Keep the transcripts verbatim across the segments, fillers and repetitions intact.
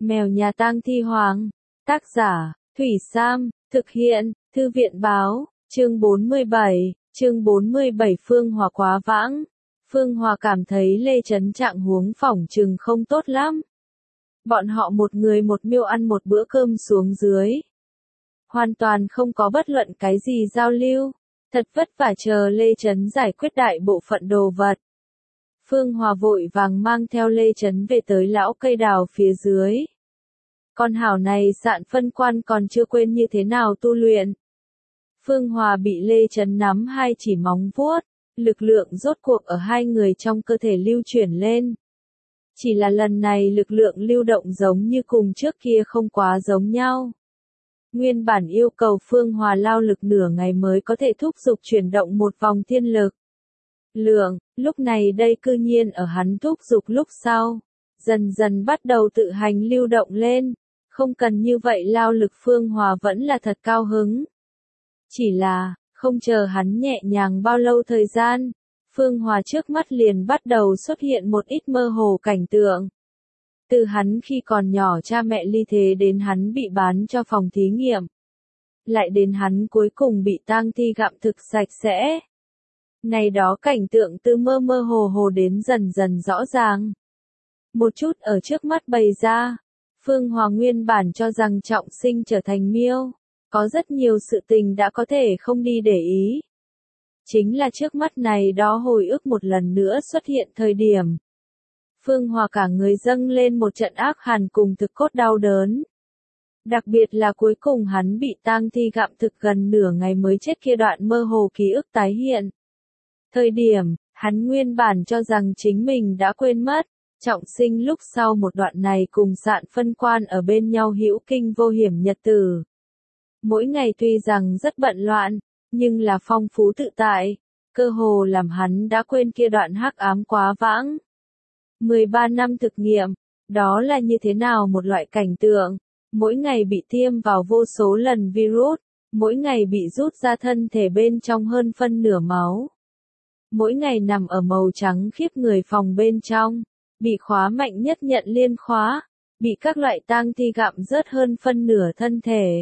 Mèo nhà tang thi hoàng. Tác giả, Thủy Sam, thực hiện, Thư viện báo, chương bốn mươi bảy, chương bốn mươi bảy Phương Hòa quá vãng. Phương Hòa cảm thấy Lê Chấn trạng huống phỏng chừng không tốt lắm. Bọn họ một người một miêu ăn một bữa cơm xuống dưới. Hoàn toàn không có bất luận cái gì giao lưu. Thật vất vả chờ Lê Chấn giải quyết đại bộ phận đồ vật. Phương Hòa vội vàng mang theo Lê Chấn về tới lão cây đào phía dưới. Con hảo này Sạn Phân Quan còn chưa quên như thế nào tu luyện. Phương Hòa bị Lê Chấn nắm hai chỉ móng vuốt, lực lượng rốt cuộc ở hai người trong cơ thể lưu chuyển lên. Chỉ là lần này lực lượng lưu động giống như cùng trước kia không quá giống nhau. Nguyên bản yêu cầu Phương Hòa lao lực nửa ngày mới có thể thúc giục chuyển động một vòng thiên lực. Lượng, lúc này đây cư nhiên ở hắn thúc giục lúc sau, dần dần bắt đầu tự hành lưu động lên, không cần như vậy lao lực Phương Hòa vẫn là thật cao hứng. Chỉ là, không chờ hắn nhẹ nhàng bao lâu thời gian, Phương Hòa trước mắt liền bắt đầu xuất hiện một ít mơ hồ cảnh tượng. Từ hắn khi còn nhỏ cha mẹ ly thế đến hắn bị bán cho phòng thí nghiệm. Lại đến hắn cuối cùng bị tang thi gặm thực sạch sẽ. Này đó cảnh tượng từ mơ mơ hồ hồ đến dần dần rõ ràng. Một chút ở trước mắt bày ra, Phương Hòa nguyên bản cho rằng Trọng Sinh trở thành miêu, có rất nhiều sự tình đã có thể không đi để ý. Chính là trước mắt này đó hồi ức một lần nữa xuất hiện thời điểm. Phương Hòa cả người dâng lên một trận ác hàn cùng thực cốt đau đớn. Đặc biệt là cuối cùng hắn bị tang thi gặm thực gần nửa ngày mới chết kia đoạn mơ hồ ký ức tái hiện. Thời điểm, hắn nguyên bản cho rằng chính mình đã quên mất, Trọng Sinh lúc sau một đoạn này cùng Sạn Phân Quan ở bên nhau hữu kinh vô hiểm nhật tử. Mỗi ngày tuy rằng rất bận loạn, nhưng là phong phú tự tại, cơ hồ làm hắn đã quên kia đoạn hắc ám quá vãng. mười ba năm thực nghiệm, đó là như thế nào một loại cảnh tượng, mỗi ngày bị tiêm vào vô số lần virus, mỗi ngày bị rút ra thân thể bên trong hơn phân nửa máu. Mỗi ngày nằm ở màu trắng khiếp người phòng bên trong, bị khóa mạnh nhất nhận liên khóa, bị các loại tang thi gặm rớt hơn phân nửa thân thể.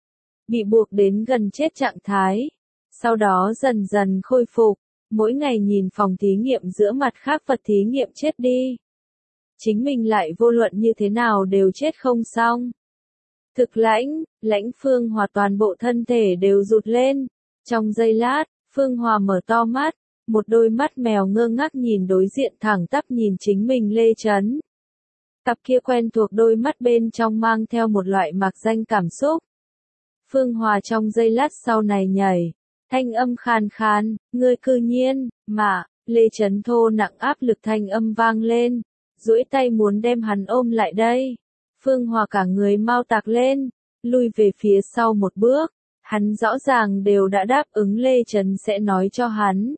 Bị buộc đến gần chết trạng thái, sau đó dần dần khôi phục, mỗi ngày nhìn phòng thí nghiệm giữa mặt khác vật thí nghiệm chết đi. Chính mình lại vô luận như thế nào đều chết không xong. Thực lãnh, lãnh Phương Hòa toàn bộ thân thể đều rụt lên. Trong giây lát, Phương Hòa mở to mắt, một đôi mắt mèo ngơ ngác nhìn đối diện thẳng tắp nhìn chính mình Lê Chấn. Cặp kia quen thuộc đôi mắt bên trong mang theo một loại mạc danh cảm xúc. Phương Hòa trong giây lát sau này nhảy, thanh âm khàn khàn, ngươi cư nhiên, mà, Lê Chấn thô nặng áp lực thanh âm vang lên, duỗi tay muốn đem hắn ôm lại đây. Phương Hòa cả người mau tạc lên, lui về phía sau một bước, hắn rõ ràng đều đã đáp ứng Lê Chấn sẽ nói cho hắn.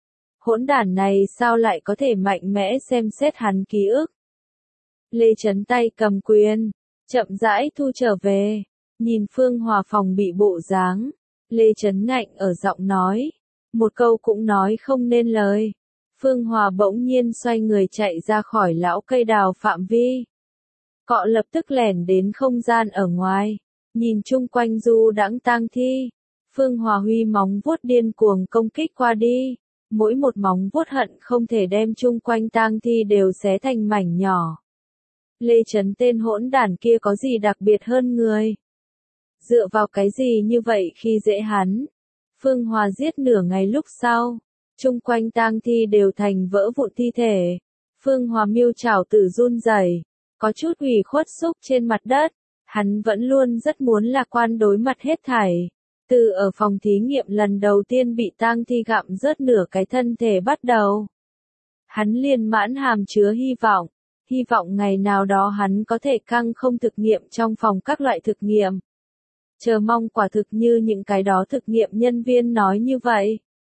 Hỗn đản này sao lại có thể mạnh mẽ xem xét hắn ký ức. Lê Chấn tay cầm quyền, chậm rãi thu trở về, nhìn Phương Hòa phòng bị bộ dáng, Lê Chấn ngạnh ở giọng nói, một câu cũng nói không nên lời. Phương Hòa bỗng nhiên xoay người chạy ra khỏi lão cây đào phạm vi. Cọ lập tức lẻn đến không gian ở ngoài, nhìn chung quanh du đãng tang thi. Phương Hòa huy móng vuốt điên cuồng công kích qua đi, mỗi một móng vuốt hận không thể đem chung quanh tang thi đều xé thành mảnh nhỏ. Lê Chấn tên hỗn đản kia có gì đặc biệt hơn người? Dựa vào cái gì như vậy khi dễ hắn? Phương Hòa giết nửa ngày lúc sau, chung quanh tang thi đều thành vỡ vụn thi thể. Phương Hòa miêu chảo tử run rẩy, có chút ủy khuất xúc trên mặt đất. Hắn vẫn luôn rất muốn lạc quan đối mặt hết thảy. Từ ở phòng thí nghiệm lần đầu tiên bị tang thi gặm rớt nửa cái thân thể bắt đầu. Hắn liền mãn hàm chứa hy vọng, hy vọng ngày nào đó hắn có thể căng không thực nghiệm trong phòng các loại thực nghiệm. Chờ mong quả thực như những cái đó thực nghiệm nhân viên nói như vậy.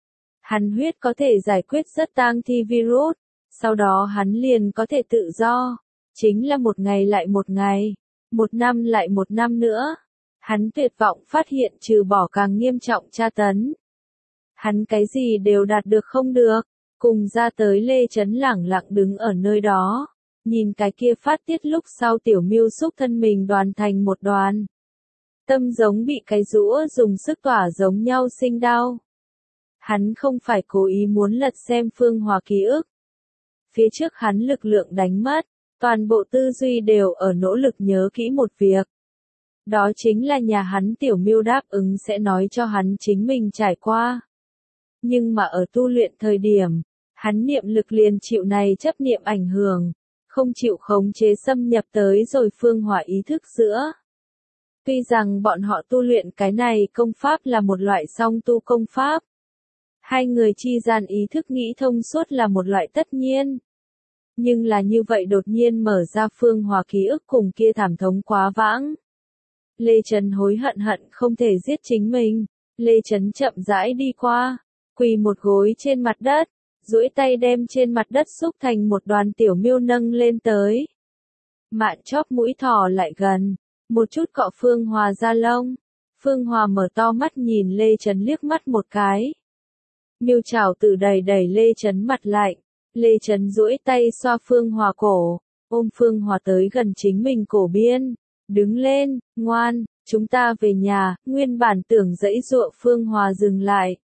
Hắn huyết có thể giải quyết rất tang thi virus, sau đó hắn liền có thể tự do. Chính là một ngày lại một ngày, một năm lại một năm nữa. Hắn tuyệt vọng phát hiện trừ bỏ càng nghiêm trọng tra tấn. Hắn cái gì đều đạt được không được, cùng ra tới Lê Chấn lẳng lặng đứng ở nơi đó. nhìn cái kia phát tiết lúc sau tiểu miêu xúc thân mình đoàn thành một đoàn. Tâm giống bị cái rũa dùng sức tỏa giống nhau sinh đau. Hắn không phải cố ý muốn lật xem Phương Hòa ký ức. Phía trước hắn lực lượng đánh mất, toàn bộ tư duy đều ở nỗ lực nhớ kỹ một việc. Đó chính là nhà hắn tiểu miêu đáp ứng sẽ nói cho hắn chính mình trải qua. Nhưng mà ở tu luyện thời điểm, hắn niệm lực liền chịu này chấp niệm ảnh hưởng, không chịu khống chế xâm nhập tới rồi Phương Hòa ý thức giữa. Tuy rằng bọn họ tu luyện cái này công pháp là một loại song tu công pháp. Hai người chi gian ý thức nghĩ thông suốt là một loại tất nhiên. Nhưng là như vậy đột nhiên mở ra Phương Hòa ký ức cùng kia thảm thống quá vãng. Lê Trấn hối hận hận không thể giết chính mình. Lê Trấn chậm rãi đi qua, quỳ một gối trên mặt đất, duỗi tay đem trên mặt đất xúc thành một đoàn tiểu miêu nâng lên tới. Mạn chóp mũi thò lại gần, một chút cọ Phương Hòa da lông. Phương Hòa mở to mắt nhìn Lê Trấn liếc mắt một cái. Miêu chảo tử đầy đẩy Lê Trấn mặt lạnh. Lê Trấn duỗi tay xoa Phương Hòa cổ, ôm Phương Hòa tới gần chính mình cổ biên. Đứng lên, ngoan, chúng ta về nhà. Nguyên bản tưởng dãy dụa Phương Hòa dừng lại.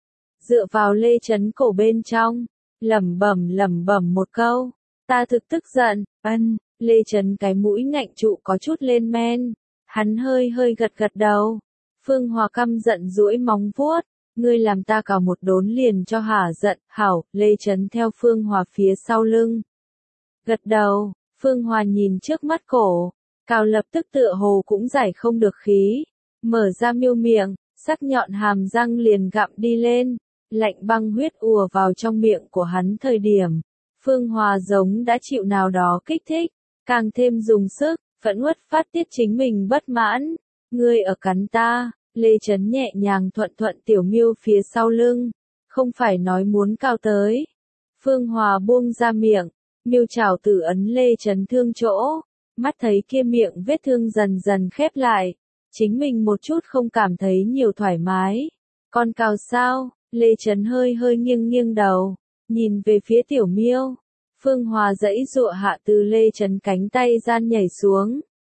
Dựa vào Lê Trấn cổ bên trong, lẩm bẩm lẩm bẩm một câu. Ta thực tức giận, ân. Lê Trấn cái mũi ngạnh trụ có chút lên men. Hắn hơi hơi gật gật đầu. Phương Hòa căm giận duỗi móng vuốt. Ngươi làm ta cào một đốn liền cho hả giận, hảo. Lê Trấn theo Phương Hòa phía sau lưng. Gật đầu, Phương Hòa nhìn trước mắt cổ. Cào lập tức tựa hồ cũng giải không được khí. Mở ra miêu miệng, sắc nhọn hàm răng liền gặm đi lên. Lạnh băng huyết ùa vào trong miệng của hắn thời điểm. Phương Hòa giống đã chịu nào đó kích thích. Càng thêm dùng sức, phẫn uất phát tiết chính mình bất mãn. Ngươi ở cắn ta. Lê Trấn nhẹ nhàng thuận thuận tiểu miêu phía sau lưng. Không phải nói muốn cao tới. Phương Hòa buông ra miệng. Miêu chảo tử ấn Lê Trấn thương chỗ. Mắt thấy kia miệng vết thương dần dần khép lại. Chính mình một chút không cảm thấy nhiều thoải mái. Con cào sao? Lê Trấn hơi hơi nghiêng nghiêng đầu. Nhìn về phía tiểu miêu. Phương Hòa dãy dụa hạ từ Lê Trấn cánh tay gian nhảy xuống.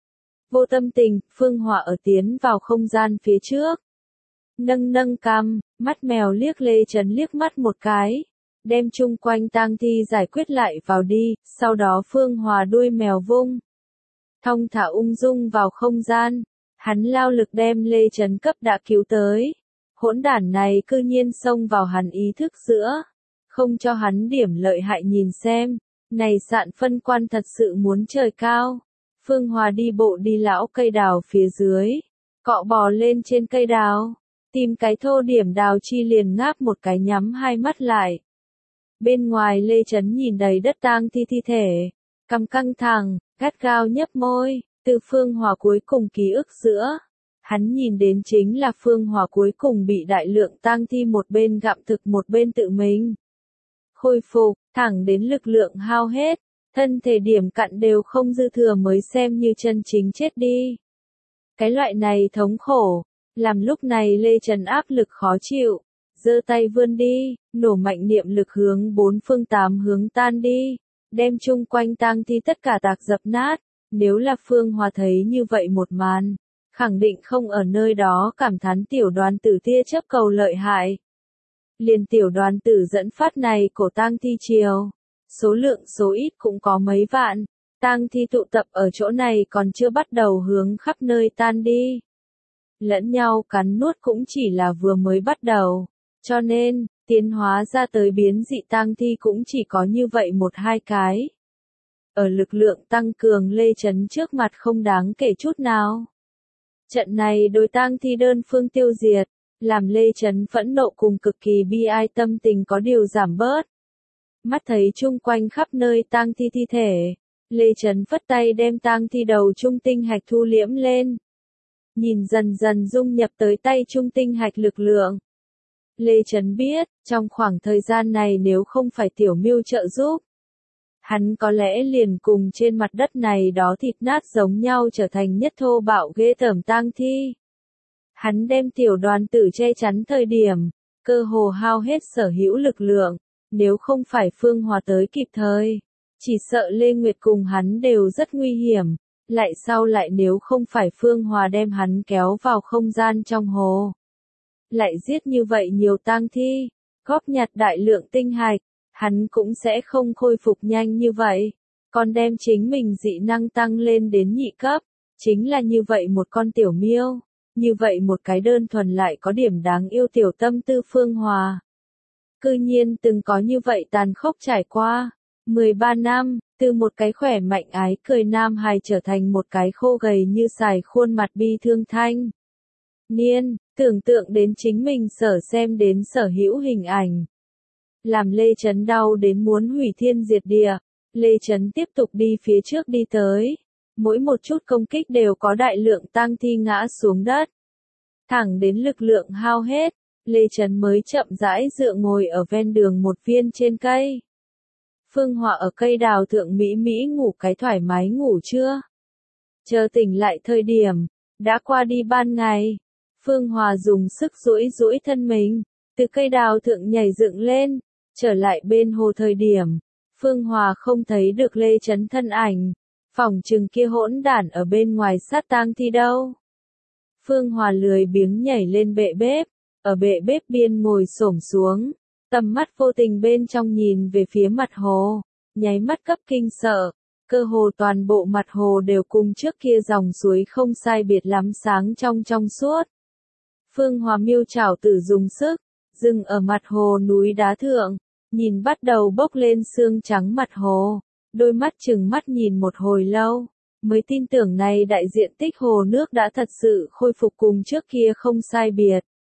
Vô tâm tình, Phương Hòa ở tiến vào không gian phía trước. Nâng nâng cằm, mắt mèo liếc Lê Trấn liếc mắt một cái. Đem chung quanh tang thi giải quyết lại vào đi, sau đó Phương Hòa đuôi mèo vung. Thong thả ung dung vào không gian. Hắn lao lực đem Lê Trấn cấp đã cứu tới. Hỗn đản này cư nhiên xông vào hắn ý thức giữa. Không cho hắn điểm lợi hại nhìn xem. Này sạn phân quan thật sự muốn trời cao. Phương Hòa đi bộ đi lão cây đào phía dưới. Cọ bò lên trên cây đào. Tìm cái thô điểm đào chi liền ngáp một cái nhắm hai mắt lại. Bên ngoài Lê Trấn nhìn đầy đất tang thi thi thể. Cằm căng thẳng, gắt gao nhấp môi. Từ Phương Hòa cuối cùng ký ức giữa. Hắn nhìn đến chính là Phương Hòa cuối cùng bị đại lượng tang thi một bên gặm thực một bên tự mình. Khôi phục, thẳng đến lực lượng hao hết. Thân thể điểm cặn đều không dư thừa mới xem như chân chính chết đi. Cái loại này thống khổ, làm lúc này Lê Trấn áp lực khó chịu, giơ tay vươn đi, nổ mạnh niệm lực hướng bốn phương tám hướng tan đi, đem chung quanh tang thi tất cả tạc dập nát. Nếu là Phương Hòa thấy như vậy một màn, khẳng định không ở nơi đó cảm thán tiểu đoàn tử tia chớp cầu lợi hại. Liền tiểu đoàn tử dẫn phát này cổ tang thi triều. Số lượng số ít cũng có mấy vạn, tang thi tụ tập ở chỗ này còn chưa bắt đầu hướng khắp nơi tan đi. Lẫn nhau cắn nuốt cũng chỉ là vừa mới bắt đầu, cho nên, tiến hóa ra tới biến dị tang thi cũng chỉ có như vậy một hai cái. Ở lực lượng tăng cường Lê Trấn trước mặt không đáng kể chút nào. Trận này đối tang thi đơn phương tiêu diệt, làm Lê Trấn phẫn nộ cùng cực kỳ bi ai tâm tình có điều giảm bớt. Mắt thấy chung quanh khắp nơi tang thi thi thể, Lê Trấn phất tay đem tang thi đầu trung tinh hạch thu liễm lên. Nhìn dần dần dung nhập tới tay trung tinh hạch lực lượng. Lê Trấn biết, trong khoảng thời gian này nếu không phải tiểu miêu trợ giúp, hắn có lẽ liền cùng trên mặt đất này đó thịt nát giống nhau trở thành nhất thô bạo ghê tởm tang thi. Hắn đem tiểu đoàn tử che chắn thời điểm, cơ hồ hao hết sở hữu lực lượng. Nếu không phải Phương Hòa tới kịp thời, Chỉ sợ Lê Nguyệt cùng hắn đều rất nguy hiểm, lại sau lại nếu không phải Phương Hòa đem hắn kéo vào không gian trong hồ. Lại giết như vậy nhiều tang thi, góp nhặt đại lượng tinh hạch, hắn cũng sẽ không khôi phục nhanh như vậy, còn đem chính mình dị năng tăng lên đến nhị cấp, chính là như vậy một con tiểu miêu, như vậy một cái đơn thuần lại có điểm đáng yêu tiểu tâm tư Phương Hòa. Cư nhiên từng có như vậy tàn khốc trải qua, mười ba năm, từ một cái khỏe mạnh ái cười nam hài trở thành một cái khô gầy như sài khuôn mặt bi thương thanh. Niên, tưởng tượng đến chính mình sở xem đến sở hữu hình ảnh. Làm Lê Chấn đau đến muốn hủy thiên diệt địa, Lê Chấn tiếp tục đi phía trước đi tới. Mỗi một chút công kích đều có đại lượng tang thi ngã xuống đất. Thẳng đến lực lượng hao hết, Lê Chấn mới chậm rãi dựa ngồi ở ven đường một viên trên cây. Phương Hòa ở cây đào thượng mỹ mỹ ngủ cái thoải mái ngủ chưa? Chờ tỉnh lại thời điểm, đã qua đi ban ngày. Phương Hòa dùng sức duỗi duỗi thân mình, từ cây đào thượng nhảy dựng lên, trở lại bên hồ thời điểm. Phương Hòa không thấy được Lê Chấn thân ảnh, phỏng chừng kia hỗn đản ở bên ngoài sát tang thi đâu. Phương Hòa lười biếng nhảy lên bệ bếp, ở bệ bếp biên ngồi xổm xuống, tầm mắt vô tình bên trong nhìn về phía mặt hồ, nháy mắt cấp kinh sợ, cơ hồ toàn bộ mặt hồ đều cùng trước kia dòng suối không sai biệt lắm sáng trong trong suốt. Phương Hòa miêu chảo tử dùng sức, dừng ở mặt hồ núi đá thượng, nhìn bắt đầu bốc lên sương trắng mặt hồ, đôi mắt chừng mắt nhìn một hồi lâu, mới tin tưởng này đại diện tích hồ nước đã thật sự khôi phục cùng trước kia không sai biệt.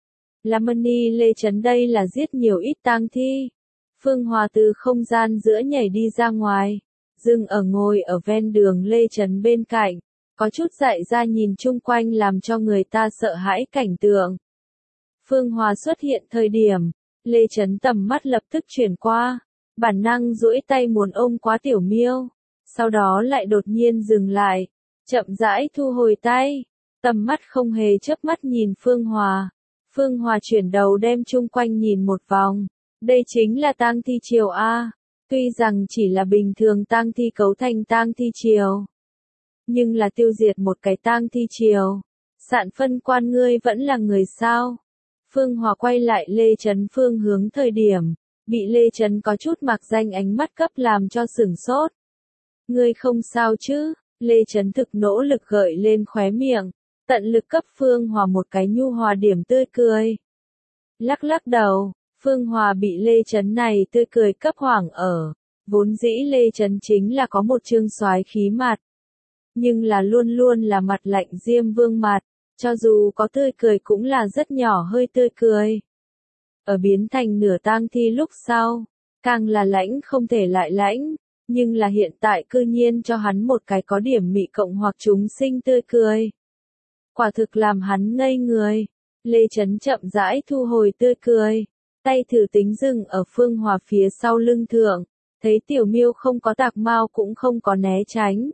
Lamani Lê Chấn đây là giết nhiều ít tang thi. Phương Hòa từ không gian giữa nhảy đi ra ngoài, dừng ở ngồi ở ven đường Lê Chấn bên cạnh, có chút dại ra nhìn chung quanh làm cho người ta sợ hãi cảnh tượng. Phương Hòa xuất hiện thời điểm, Lê Chấn tầm mắt lập tức chuyển qua, bản năng duỗi tay muốn ôm quá tiểu miêu, sau đó lại đột nhiên dừng lại, chậm rãi thu hồi tay, tầm mắt không hề chớp mắt nhìn Phương Hòa. Phương Hòa chuyển đầu đem chung quanh nhìn một vòng, đây chính là tang thi triều A, tuy rằng chỉ là bình thường tang thi cấu thành tang thi triều, nhưng là tiêu diệt một cái tang thi triều, sạn phân quan ngươi vẫn là người sao? Phương Hòa quay lại Lê Chấn phương hướng thời điểm, bị Lê Chấn có chút mặc danh ánh mắt cấp làm cho sửng sốt. Ngươi không sao chứ? Lê Chấn thực nỗ lực gợi lên khóe miệng, tận lực cấp Phương Hòa một cái nhu hòa điểm tươi cười. Lắc lắc đầu, Phương Hòa bị Lê Chấn này tươi cười cấp hoảng ở, vốn dĩ Lê Chấn chính là có một trương soái khí mặt, nhưng là luôn luôn là mặt lạnh diêm vương mặt, cho dù có tươi cười cũng là rất nhỏ hơi tươi cười. Ở biến thành nửa tang thi lúc sau, càng là lãnh không thể lại lãnh, nhưng là hiện tại cư nhiên cho hắn một cái có điểm mị cộng hoặc chúng sinh tươi cười. Quả thực làm hắn ngây người. Lê Chấn chậm rãi thu hồi tươi cười, tay thử tính dừng ở Phương Hòa phía sau lưng thượng, thấy tiểu miêu không có tạc mau cũng không có né tránh.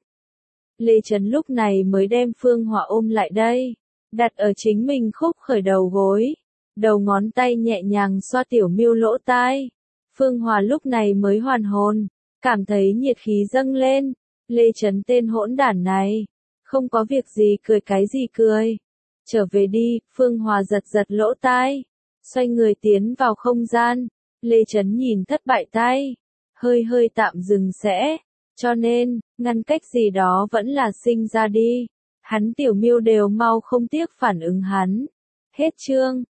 Lê Chấn lúc này mới đem Phương Hòa ôm lại đây, đặt ở chính mình khúc khởi đầu gối, đầu ngón tay nhẹ nhàng xoa tiểu miêu lỗ tai. Phương Hòa lúc này mới hoàn hồn, cảm thấy nhiệt khí dâng lên. Lê Chấn tên hỗn đản này, không có việc gì cười cái gì cười. Trở về đi, Phương Hòa giật giật lỗ tai, xoay người tiến vào không gian. Lê Chấn nhìn thất bại tay, hơi hơi tạm dừng sẽ, cho nên, ngăn cách gì đó vẫn là sinh ra đi. Hắn tiểu miêu đều mau không tiếc phản ứng hắn. Hết chương.